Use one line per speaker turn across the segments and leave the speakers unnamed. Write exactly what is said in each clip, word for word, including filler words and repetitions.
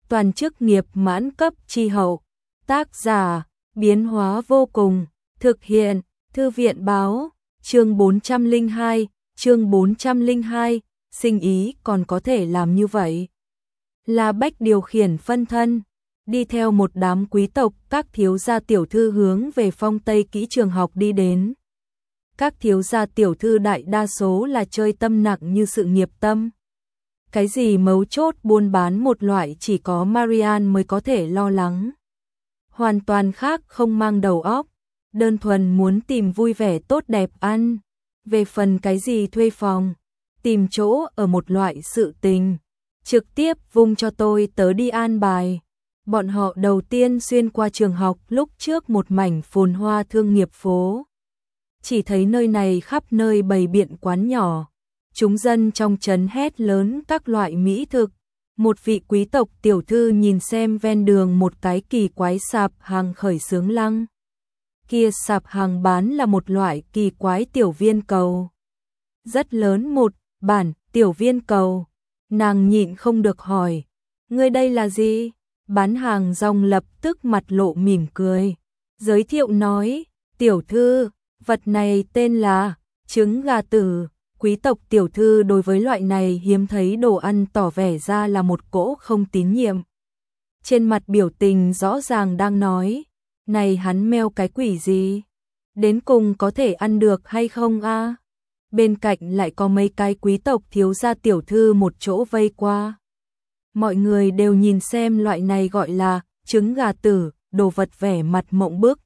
toàn chức nghiệp mãn cấp chi hậu. Tác giả, biến hóa vô cùng, thực hiện, thư viện báo, chương bốn trăm lẻ hai, chương bốn trăm lẻ hai, sinh ý còn có thể làm như vậy. La Bách điều khiển phân thân, đi theo một đám quý tộc, các thiếu gia tiểu thư hướng về Phong Tây Kỹ trường học đi đến. Các thiếu gia tiểu thư đại đa số là chơi tâm nặng như sự nghiệp tâm. Cái gì mấu chốt buôn bán một loại chỉ có Marian mới có thể lo lắng. Hoàn toàn khác, không mang đầu óc, đơn thuần muốn tìm vui vẻ tốt đẹp ăn. Về phần cái gì thuê phòng, tìm chỗ ở một loại sự tình, trực tiếp vung cho tôi tớ đi an bài. Bọn họ đầu tiên xuyên qua trường học lúc trước một mảnh phồn hoa thương nghiệp phố. Chỉ thấy nơi này khắp nơi bày biện quán nhỏ, chúng dân trong trấn hét lớn các loại mỹ thực. Một vị quý tộc tiểu thư nhìn xem ven đường một cái kỳ quái sạp hàng khởi xướng lăng. Kia sạp hàng bán là một loại kỳ quái tiểu viên cầu. Rất lớn một bản tiểu viên cầu. Nàng nhịn không được hỏi, ngươi đây là gì? Bán hàng rong lập tức mặt lộ mỉm cười. Giới thiệu nói, tiểu thư, vật này tên là trứng gà tử. Quý tộc tiểu thư đối với loại này hiếm thấy đồ ăn tỏ vẻ ra là một cỗ không tín nhiệm. Trên mặt biểu tình rõ ràng đang nói, này hắn meo cái quỷ gì? Đến cùng có thể ăn được hay không a? Bên cạnh lại có mấy cái quý tộc thiếu gia tiểu thư một chỗ vây qua. Mọi người đều nhìn xem loại này gọi là trứng gà tử, đồ vật vẻ mặt mộng bức.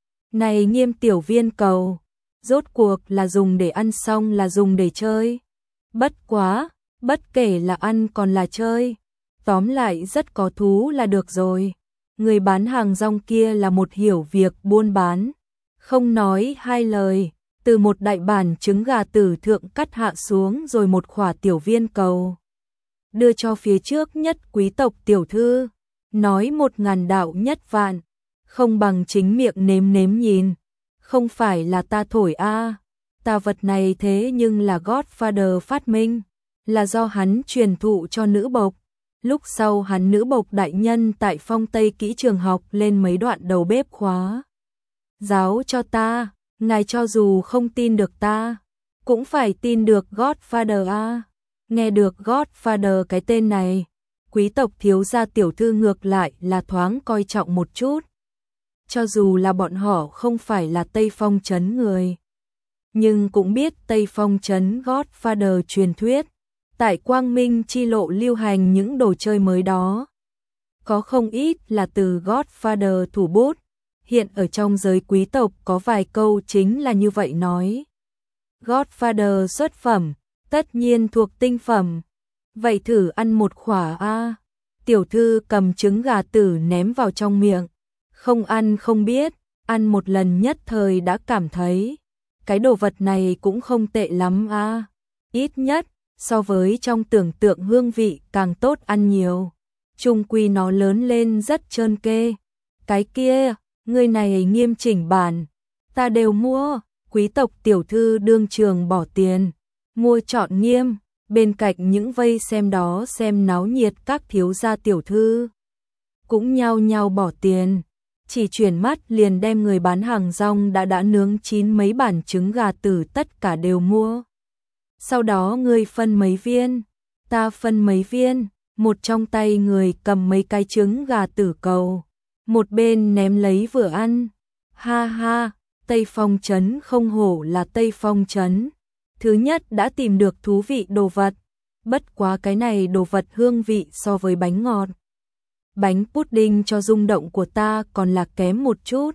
Này Nghiêm tiểu viên cầu, rốt cuộc là dùng để ăn xong là dùng để chơi. Bất quá, bất kể là ăn còn là chơi, tóm lại rất có thú là được rồi. Người bán hàng rong kia là một hiểu việc buôn bán, không nói hai lời, từ một đại bản trứng gà tử thượng cắt hạ xuống rồi một khỏa tiểu viên cầu. Đưa cho phía trước nhất quý tộc tiểu thư, nói một ngàn đạo nhất vạn, không bằng chính miệng nếm nếm nhìn. Không phải là ta thổi a, à. Ta vật này thế nhưng là Godfather phát minh, là do hắn truyền thụ cho nữ bộc. Lúc sau hắn nữ bộc đại nhân tại Phong Tây Kỹ trường học lên mấy đoạn đầu bếp khóa. Giáo cho ta, ngài cho dù không tin được ta, cũng phải tin được Godfather a. À. Nghe được Godfather cái tên này, quý tộc thiếu gia tiểu thư ngược lại là thoáng coi trọng một chút. Cho dù là bọn họ không phải là Tây Phong trấn người, nhưng cũng biết Tây Phong trấn Godfather truyền thuyết, tại Quang Minh chi lộ lưu hành những đồ chơi mới đó. Có không ít là từ Godfather thủ bút, hiện ở trong giới quý tộc có vài câu chính là như vậy nói. Godfather xuất phẩm, tất nhiên thuộc tinh phẩm, vậy thử ăn một khỏa a. Tiểu thư cầm trứng gà tử ném vào trong miệng. Không ăn không biết, ăn một lần nhất thời đã cảm thấy, cái đồ vật này cũng không tệ lắm a, à. Ít nhất, so với trong tưởng tượng hương vị càng tốt ăn nhiều. Chung quy nó lớn lên rất trơn kê. Cái kia, người này nghiêm chỉnh bản, ta đều mua. Quý tộc tiểu thư đương trường bỏ tiền, mua chọn nghiêm, bên cạnh những vây xem đó xem náo nhiệt các thiếu gia tiểu thư. Cũng nhao nhao bỏ tiền. Chỉ chuyển mắt liền đem người bán hàng rong đã đã nướng chín mấy bản trứng gà tử tất cả đều mua. Sau đó người phân mấy viên, ta phân mấy viên, một trong tay người cầm mấy cái trứng gà tử cầu, một bên ném lấy vừa ăn. Ha ha, Tây Phong trấn không hổ là Tây Phong trấn. Thứ nhất đã tìm được thú vị đồ vật, bất quá cái này đồ vật hương vị so với bánh ngọt. Bánh pudding cho rung động của ta còn là kém một chút.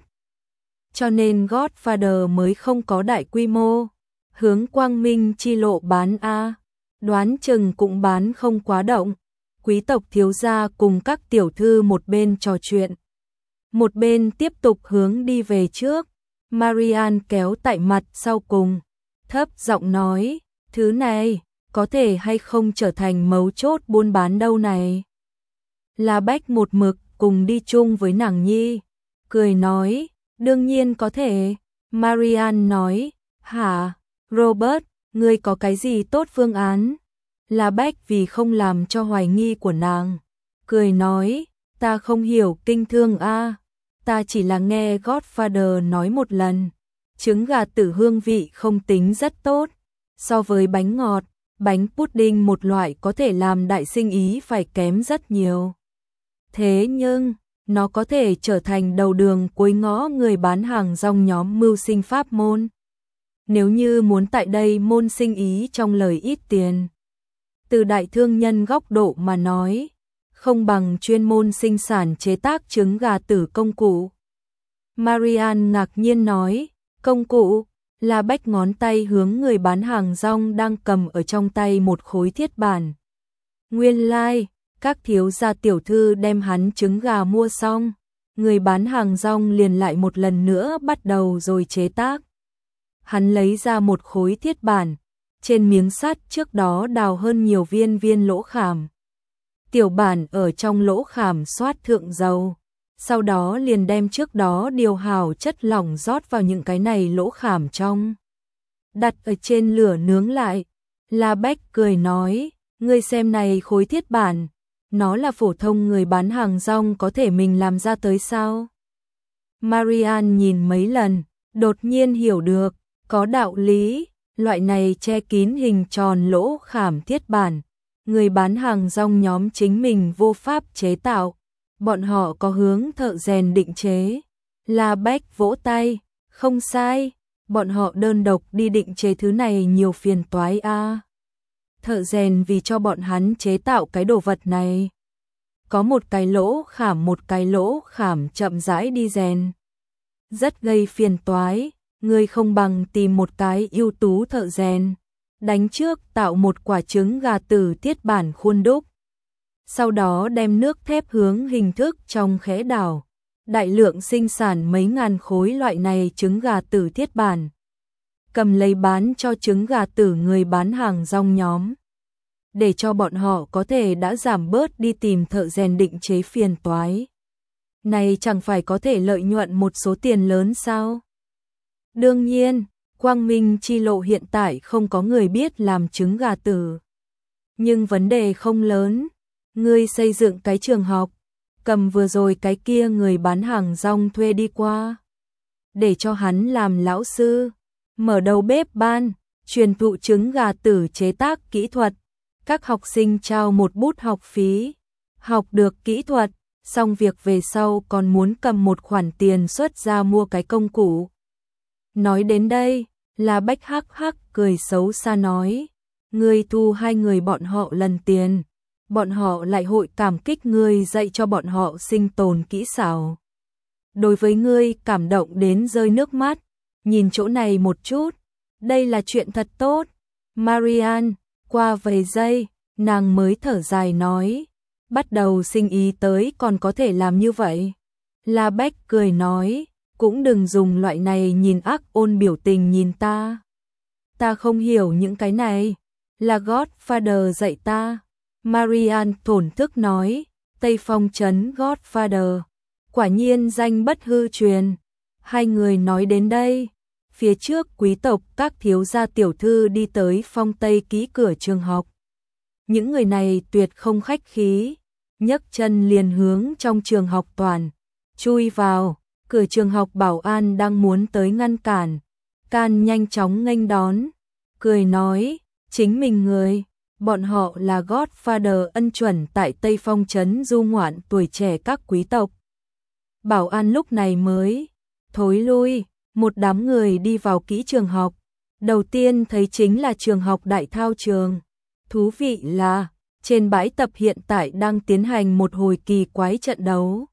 Cho nên Godfather mới không có đại quy mô. Hướng Quang Minh chi lộ bán a, đoán chừng cũng bán không quá động. Quý tộc thiếu gia cùng các tiểu thư một bên trò chuyện, một bên tiếp tục hướng đi về trước. Marian kéo tại mặt sau cùng, thấp giọng nói, thứ này có thể hay không trở thành mấu chốt buôn bán đâu này. La Bách một mực cùng đi chung với nàng nhi, cười nói, đương nhiên có thể. Marian nói, hả, Robert, ngươi có cái gì tốt phương án? La Bách vì không làm cho hoài nghi của nàng, cười nói, ta không hiểu kinh thương a, ta chỉ là nghe Godfather nói một lần. Trứng gà tử hương vị không tính rất tốt, so với bánh ngọt, bánh pudding một loại có thể làm đại sinh ý phải kém rất nhiều. Thế nhưng, nó có thể trở thành đầu đường cuối ngõ người bán hàng rong nhóm mưu sinh pháp môn. Nếu như muốn tại đây môn sinh ý trong lời ít tiền, từ đại thương nhân góc độ mà nói, không bằng chuyên môn sinh sản chế tác trứng gà tử công cụ. Marian ngạc nhiên nói, công cụ, là bách ngón tay hướng người bán hàng rong đang cầm ở trong tay một khối thiết bản. Nguyên lai, like, các thiếu gia tiểu thư đem hắn trứng gà mua xong, người bán hàng rong liền lại một lần nữa bắt đầu rồi chế tác. Hắn lấy ra một khối thiết bản, trên miếng sắt trước đó đào hơn nhiều viên viên lỗ khảm. Tiểu bản ở trong lỗ khảm xoát thượng dầu, sau đó liền đem trước đó điều hảo chất lỏng rót vào những cái này lỗ khảm trong. Đặt ở trên lửa nướng lại, La Bách cười nói, ngươi xem này khối thiết bản, nó là phổ thông người bán hàng rong có thể mình làm ra tới sao? Marian nhìn mấy lần, đột nhiên hiểu được, có đạo lý, loại này che kín hình tròn lỗ khảm thiết bản, người bán hàng rong nhóm chính mình vô pháp chế tạo, bọn họ có hướng thợ rèn định chế. La Bách vỗ tay, không sai, bọn họ đơn độc đi định chế thứ này nhiều phiền toái a. À. Thợ rèn vì cho bọn hắn chế tạo cái đồ vật này, có một cái lỗ khảm một cái lỗ khảm chậm rãi đi rèn, rất gây phiền toái. Người không bằng tìm một cái ưu tú thợ rèn, đánh trước tạo một quả trứng gà tử thiết bản khuôn đúc. Sau đó đem nước thép hướng hình thức trong khẽ đảo, đại lượng sinh sản mấy ngàn khối loại này trứng gà tử thiết bản. Cầm lấy bán cho trứng gà tử người bán hàng rong nhóm, để cho bọn họ có thể đã giảm bớt đi tìm thợ rèn định chế phiền toái. Này chẳng phải có thể lợi nhuận một số tiền lớn sao? Đương nhiên, Quang Minh chi lộ hiện tại không có người biết làm trứng gà tử. Nhưng vấn đề không lớn, ngươi xây dựng cái trường học, cầm vừa rồi cái kia người bán hàng rong thuê đi qua, để cho hắn làm lão sư, mở đầu bếp ban, truyền thụ trứng gà tử chế tác kỹ thuật, các học sinh trao một bút học phí, học được kỹ thuật, xong việc về sau còn muốn cầm một khoản tiền xuất ra mua cái công cụ. Nói đến đây, La Bách hắc hắc cười xấu xa nói, ngươi thu hai người bọn họ lần tiền, bọn họ lại hội cảm kích ngươi dạy cho bọn họ sinh tồn kỹ xảo. Đối với ngươi cảm động đến rơi nước mắt, nhìn chỗ này một chút, đây là chuyện thật tốt. Marian, qua vài giây, nàng mới thở dài nói, bắt đầu sinh ý tới còn có thể làm như vậy. La Bách cười nói, cũng đừng dùng loại này nhìn ác ôn biểu tình nhìn ta. Ta không hiểu những cái này, là Godfather dạy ta. Marian thổn thức nói, Tây Phong trấn Godfather, quả nhiên danh bất hư truyền. Hai người nói đến đây, phía trước quý tộc các thiếu gia tiểu thư đi tới Phong Tây ký cửa trường học. Những người này tuyệt không khách khí, nhấc chân liền hướng trong trường học toàn, chui vào. Cửa trường học bảo an đang muốn tới ngăn cản, can nhanh chóng nghênh đón, cười nói, chính mình người, bọn họ là Godfather ân chuẩn tại Tây Phong trấn du ngoạn tuổi trẻ các quý tộc. Bảo an lúc này mới thối lui, một đám người đi vào kỹ trường học, đầu tiên thấy chính là trường học đại thao trường. Thú vị là, trên bãi tập hiện tại đang tiến hành một hồi kỳ quái trận đấu.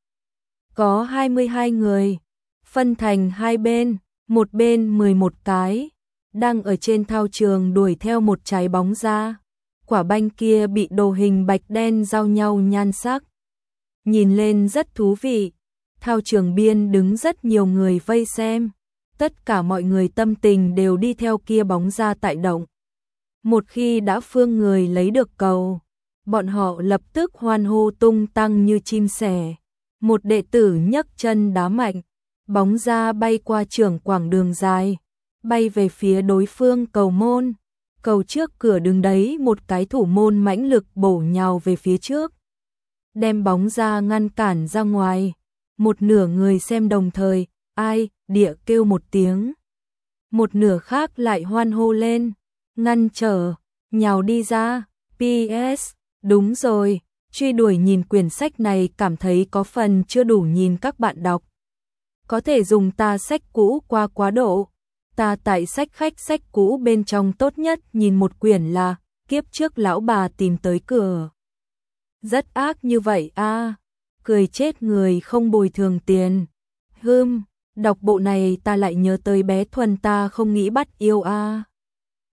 Có hai mươi hai người, phân thành hai bên, một bên mười một cái, đang ở trên thao trường đuổi theo một trái bóng ra. Quả banh kia bị đồ hình bạch đen giao nhau nhan sắc. Nhìn lên rất thú vị, thao trường biên đứng rất nhiều người vây xem, tất cả mọi người tâm tình đều đi theo kia bóng ra tại động. Một khi đã phương người lấy được cầu, bọn họ lập tức hoan hô tung tăng như chim sẻ. Một đệ tử nhấc chân đá mạnh, bóng ra bay qua trường quảng đường dài, bay về phía đối phương cầu môn. Cầu trước cửa đứng đấy một cái thủ môn mãnh lực bổ nhào về phía trước. đem bóng ra ngăn cản ra ngoài. Một nửa người xem đồng thời, ai, địa kêu một tiếng. Một nửa khác lại hoan hô lên, ngăn trở, nhào đi ra. pê ét, đúng rồi, truy đuổi nhìn quyển sách này cảm thấy có phần chưa đủ nhìn các bạn đọc. Có thể dùng ta sách cũ qua quá độ. Ta tại sách khách sách cũ bên trong tốt nhất nhìn một quyển là Kiếp trước lão bà tìm tới cửa. Rất ác như vậy a, à. Cười chết người không bồi thường tiền. Hưm, đọc bộ này ta lại nhớ tới bé Thuần ta không nghĩ bắt yêu a. À.